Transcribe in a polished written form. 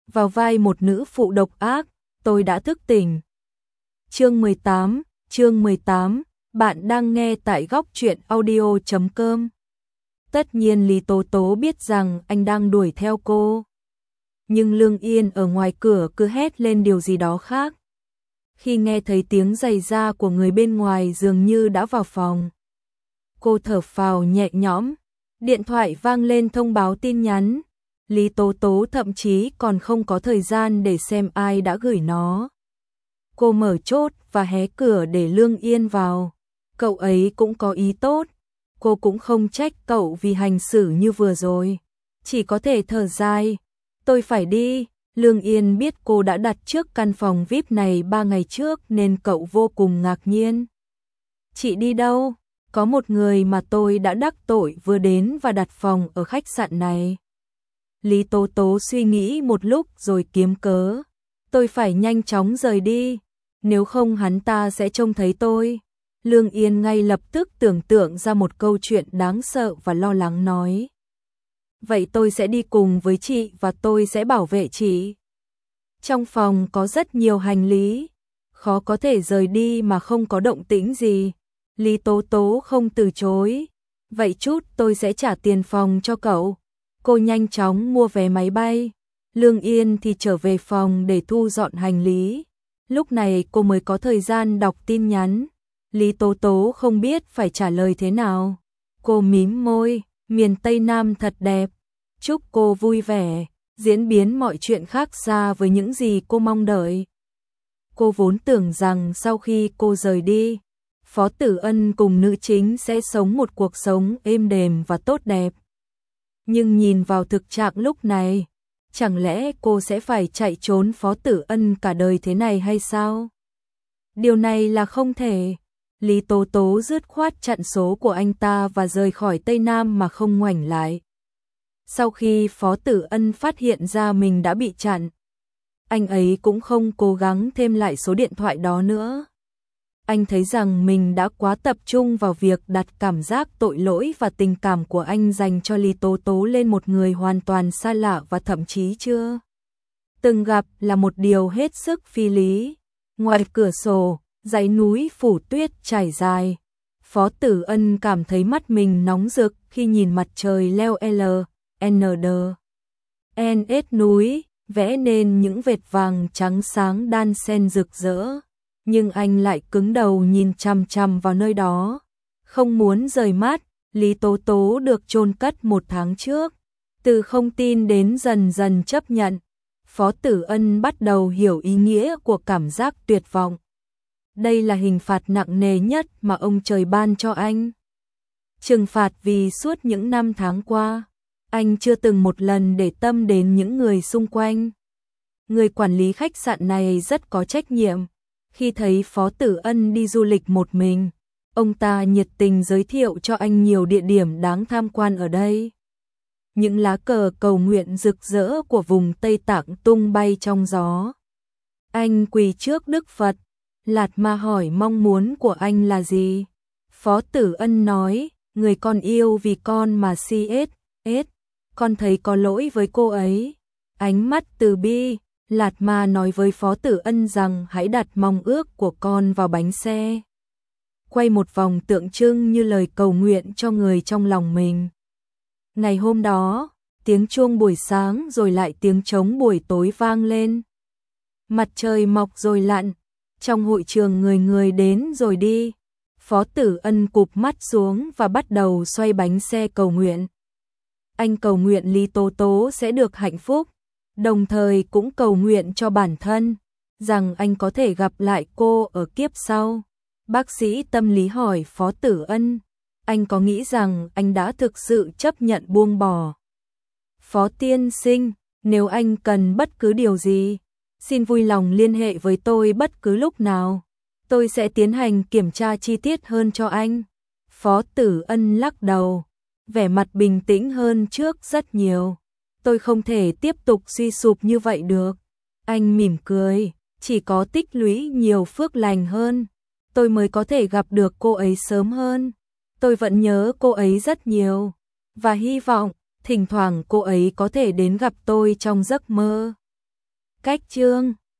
vào vai một nữ phụ độc ác, tôi đã thức tỉnh. Chương 18, bạn đang nghe tại góc truyện audio.com. Tất nhiên Lý Tố Tố biết rằng anh đang đuổi theo cô. Nhưng Lương Yên ở ngoài cửa cứ hét lên điều gì đó khác. Khi nghe thấy tiếng giày da của người bên ngoài dường như đã vào phòng. Cô thở phào nhẹ nhõm, điện thoại vang lên thông báo tin nhắn. Lý Tố Tố thậm chí còn không có thời gian để xem ai đã gửi nó. Cô mở chốt và hé cửa để Lương Yên vào. Cậu ấy cũng có ý tốt. Cô cũng không trách cậu vì hành xử như vừa rồi. Chỉ có thể thở dài. Tôi phải đi. Lương Yên biết cô đã đặt trước căn phòng VIP này 3 ngày trước nên cậu vô cùng ngạc nhiên. Chị đi đâu? Có một người mà tôi đã đắc tội vừa đến và đặt phòng ở khách sạn này. Lý Tố Tố suy nghĩ một lúc rồi kiếm cớ. Tôi phải nhanh chóng rời đi. Nếu không hắn ta sẽ trông thấy tôi. Lương Yên ngay lập tức tưởng tượng ra một câu chuyện đáng sợ và lo lắng nói. Vậy tôi sẽ đi cùng với chị và tôi sẽ bảo vệ chị. Trong phòng có rất nhiều hành lý. Khó có thể rời đi mà không có động tĩnh gì. Lý Tố Tố không từ chối. Vậy chút tôi sẽ trả tiền phòng cho cậu. Cô nhanh chóng mua vé máy bay. Lương Yên thì trở về phòng để thu dọn hành lý. Lúc này cô mới có thời gian đọc tin nhắn. Lý Tố Tố không biết phải trả lời thế nào. Cô mím môi, miền Tây Nam thật đẹp. Chúc cô vui vẻ, diễn biến mọi chuyện khác xa với những gì cô mong đợi. Cô vốn tưởng rằng sau khi cô rời đi, Phó Tử Ân cùng nữ chính sẽ sống một cuộc sống êm đềm và tốt đẹp. Nhưng nhìn vào thực trạng lúc này, chẳng lẽ cô sẽ phải chạy trốn Phó Tử Ân cả đời thế này hay sao? Điều này là không thể. Lý Tố Tố dứt khoát chặn số của anh ta và rời khỏi Tây Nam mà không ngoảnh lại. Sau khi Phó Tử Ân phát hiện ra mình đã bị chặn, anh ấy cũng không cố gắng thêm lại số điện thoại đó nữa. Anh thấy rằng mình đã quá tập trung vào việc đặt cảm giác tội lỗi và tình cảm của anh dành cho Lý Tố Tố lên một người hoàn toàn xa lạ và thậm chí chưa từng gặp là một điều hết sức phi lý. Ngoài cửa sổ, dãy núi phủ tuyết trải dài. Phó Tử Ân cảm thấy mắt mình nóng rực khi nhìn mặt trời leo LND núi, vẽ nên những vệt vàng trắng sáng đan xen rực rỡ. Nhưng anh lại cứng đầu nhìn chằm chằm vào nơi đó, không muốn rời mắt. Lý Tố Tố được chôn cất 1 tháng trước, từ không tin đến dần dần chấp nhận. Phó Tử Ân bắt đầu hiểu ý nghĩa của cảm giác tuyệt vọng. Đây là hình phạt nặng nề nhất mà ông trời ban cho anh. Trừng phạt vì suốt những năm tháng qua, anh chưa từng một lần để tâm đến những người xung quanh. Người quản lý khách sạn này rất có trách nhiệm. Khi thấy Phó Tử Ân đi du lịch một mình, ông ta nhiệt tình giới thiệu cho anh nhiều địa điểm đáng tham quan ở đây. Những lá cờ cầu nguyện rực rỡ của vùng Tây Tạng tung bay trong gió. Anh quỳ trước Đức Phật. Lạt Ma hỏi mong muốn của anh là gì? Phó Tử Ân nói, người con yêu vì con mà CS, con thấy có lỗi với cô ấy. Ánh mắt từ bi, Lạt Ma nói với Phó Tử Ân rằng hãy đặt mong ước của con vào bánh xe. Quay một vòng tượng trưng như lời cầu nguyện cho người trong lòng mình. Ngày hôm đó, tiếng chuông buổi sáng rồi lại tiếng trống buổi tối vang lên. Mặt trời mọc rồi lặn. Trong hội trường người người đến rồi đi. Phó Tử Ân cụp mắt xuống và bắt đầu xoay bánh xe cầu nguyện. Anh cầu nguyện Lý Tố Tố sẽ được hạnh phúc, đồng thời cũng cầu nguyện cho bản thân, rằng anh có thể gặp lại cô ở kiếp sau. Bác sĩ tâm lý hỏi Phó Tử Ân, anh có nghĩ rằng anh đã thực sự chấp nhận buông bỏ? Phó tiên sinh, nếu anh cần bất cứ điều gì, xin vui lòng liên hệ với tôi bất cứ lúc nào. Tôi sẽ tiến hành kiểm tra chi tiết hơn cho anh. Phó Tử Ân lắc đầu, vẻ mặt bình tĩnh hơn trước rất nhiều. Tôi không thể tiếp tục suy sụp như vậy được. Anh mỉm cười, chỉ có tích lũy nhiều phước lành hơn, tôi mới có thể gặp được cô ấy sớm hơn. Tôi vẫn nhớ cô ấy rất nhiều, và hy vọng thỉnh thoảng cô ấy có thể đến gặp tôi trong giấc mơ. Cách chương